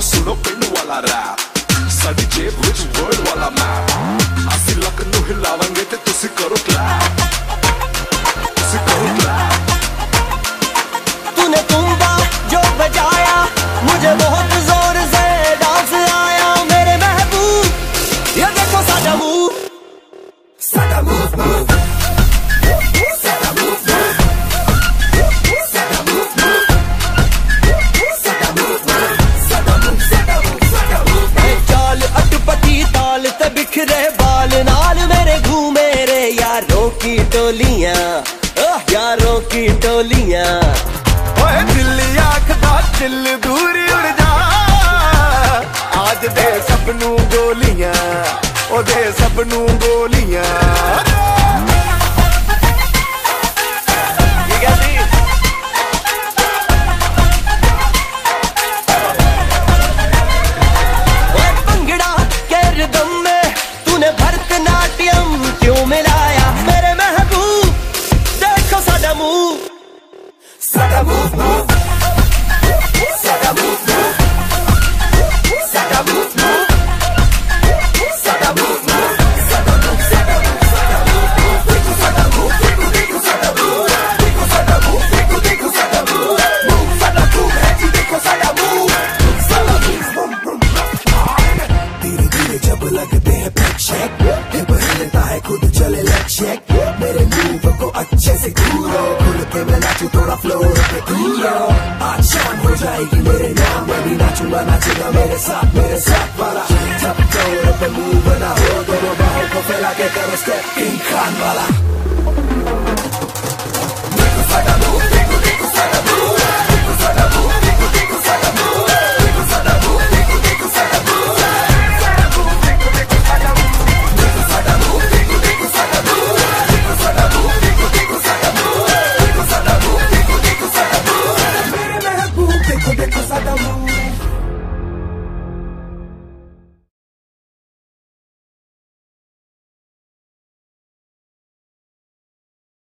सुनो पिंड वाला रैप साडी जेब विच वर्ड वाला मैप असी लक नू हिलावांगे ते तुसी करो क्लैप तूने तुम्बा जो बजाया मुझे बहुत जोर से डांस आया मेरे महबूब ये देखो साडा मूव साडा मूव मूव बिखरे बाल नाल मेरे घूमे रे यारों की टोलियां यारों की टोलियां ओए दिल्ली आखदा दिल दूर उड़ जा आज दे सबनू गोलियां ओ दे सबनू गोलियां भरतनाट्यम क्यों मिलाया मेरे महबूब देखो साडा मूव साडा मूव मूव साडा मूव मूव साडा मूव मूव साडा मूव मूव साडा मूव साडा मूव साडा मूव देखो साडा मूव देखो साडा मूव देखो साडा मूव देखो साडा मूव मूव साडा मूव है जी देखो साडा मूव साडा मूव धीरे धीरे जब लगते हैं चेक हिलता है खुद चले चेक मेरे मूव को अच्छे से घूरो खुल के मैं नाचू थोड़ा फ्लोर पे घूरो आज शाम हो जाएगी मेरे नाम मैं भी नाचूंगा नाचेगा मेरे साथ वाला जब फ्लोर पे मूव बना हो दोनों बाहों को फैला के करो स्टेप किंग खान वाला